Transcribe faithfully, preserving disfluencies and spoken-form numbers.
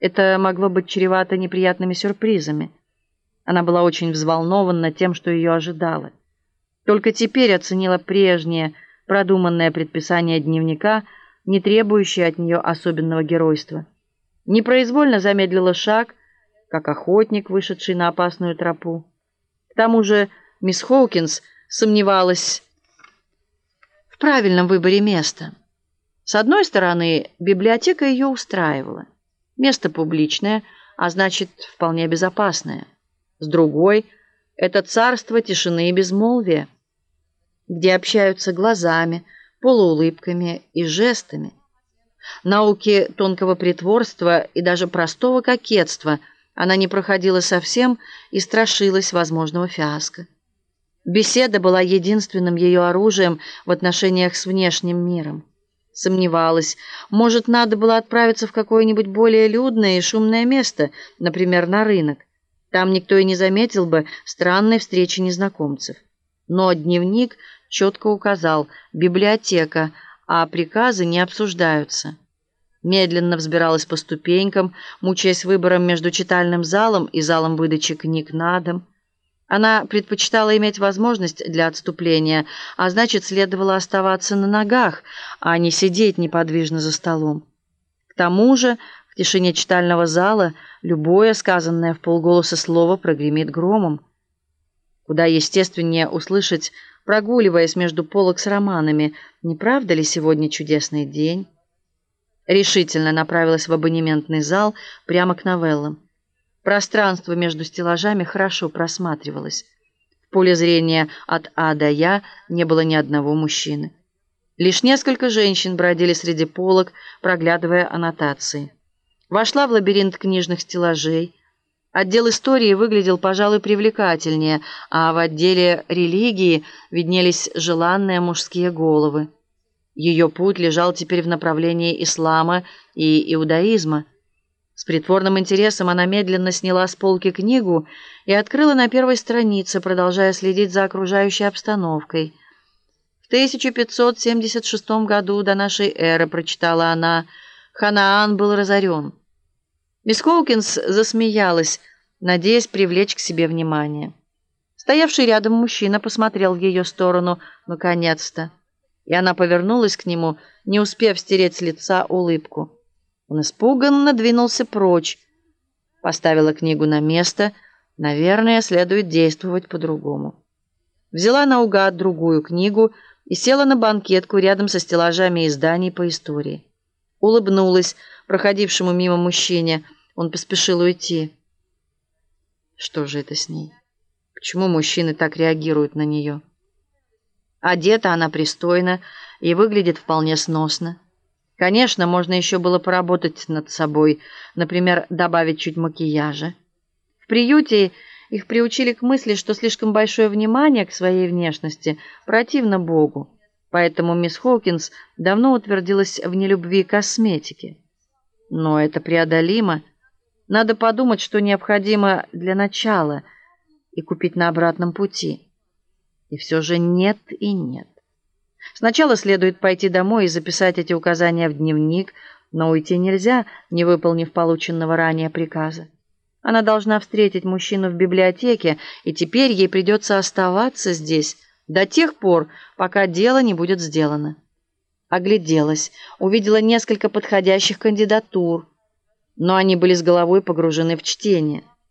Это могло быть чревато неприятными сюрпризами. Она была очень взволнована тем, что ее ожидало. Только теперь оценила прежнее, продуманное предписание дневника, не требующее от нее особенного геройства. Непроизвольно замедлила шаг, как охотник, вышедший на опасную тропу. К тому же мисс Хоукинс сомневалась в правильном выборе места. С одной стороны, библиотека ее устраивала. Место публичное, а значит, вполне безопасное. С другой, это царство тишины и безмолвия, где общаются глазами, полуулыбками и жестами. Науки тонкого притворства и даже простого кокетства она не проходила совсем и страшилась возможного фиаско. Беседа была единственным ее оружием в отношениях с внешним миром. Сомневалась, может, надо было отправиться в какое-нибудь более людное и шумное место, например, на рынок. Там никто и не заметил бы странной встречи незнакомцев. Но дневник четко указал: библиотека, а приказы не обсуждаются. Медленно взбиралась по ступенькам, мучаясь выбором между читальным залом и залом выдачи книг на дом. Она предпочитала иметь возможность для отступления, а значит, следовало оставаться на ногах, а не сидеть неподвижно за столом. К тому же в тишине читального зала любое сказанное вполголоса слово прогремит громом. Куда естественнее услышать, прогуливаясь между полок с романами: «Не правда ли сегодня чудесный день?» Решительно направилась в абонементный зал прямо к новеллам. Пространство между стеллажами хорошо просматривалось. В поле зрения от А до Я не было ни одного мужчины. Лишь несколько женщин бродили среди полок, проглядывая аннотации. Вошла в лабиринт книжных стеллажей. Отдел истории выглядел, пожалуй, привлекательнее, а в отделе религии виднелись желанные мужские головы. Ее путь лежал теперь в направлении ислама и иудаизма. С притворным интересом она медленно сняла с полки книгу и открыла на первой странице, продолжая следить за окружающей обстановкой. «В тысяча пятьсот семьдесят шестом году до нашей эры», — прочитала она, — «Ханаан был разорен». Мисс Хоукинс засмеялась, надеясь привлечь к себе внимание. Стоявший рядом мужчина посмотрел в ее сторону наконец-то, и она повернулась к нему, не успев стереть с лица улыбку. Он испуганно двинулся прочь. Поставила книгу на место. Наверное, следует действовать по-другому. Взяла наугад другую книгу и села на банкетку рядом со стеллажами изданий по истории. Улыбнулась проходившему мимо мужчине. Он поспешил уйти. Что же это с ней? Почему мужчины так реагируют на нее? Одета она пристойно и выглядит вполне сносно. Конечно, можно еще было поработать над собой, например, добавить чуть макияжа. В приюте их приучили к мысли, что слишком большое внимание к своей внешности противно Богу, поэтому мисс Хоукинс давно утвердилась в нелюбви к косметике. Но это преодолимо. Надо подумать, что необходимо для начала, и купить на обратном пути. И все же нет и нет. Сначала следует пойти домой и записать эти указания в дневник, но уйти нельзя, не выполнив полученного ранее приказа. Она должна встретить мужчину в библиотеке, и теперь ей придется оставаться здесь до тех пор, пока дело не будет сделано. Огляделась, увидела несколько подходящих кандидатур, но они были с головой погружены в чтение.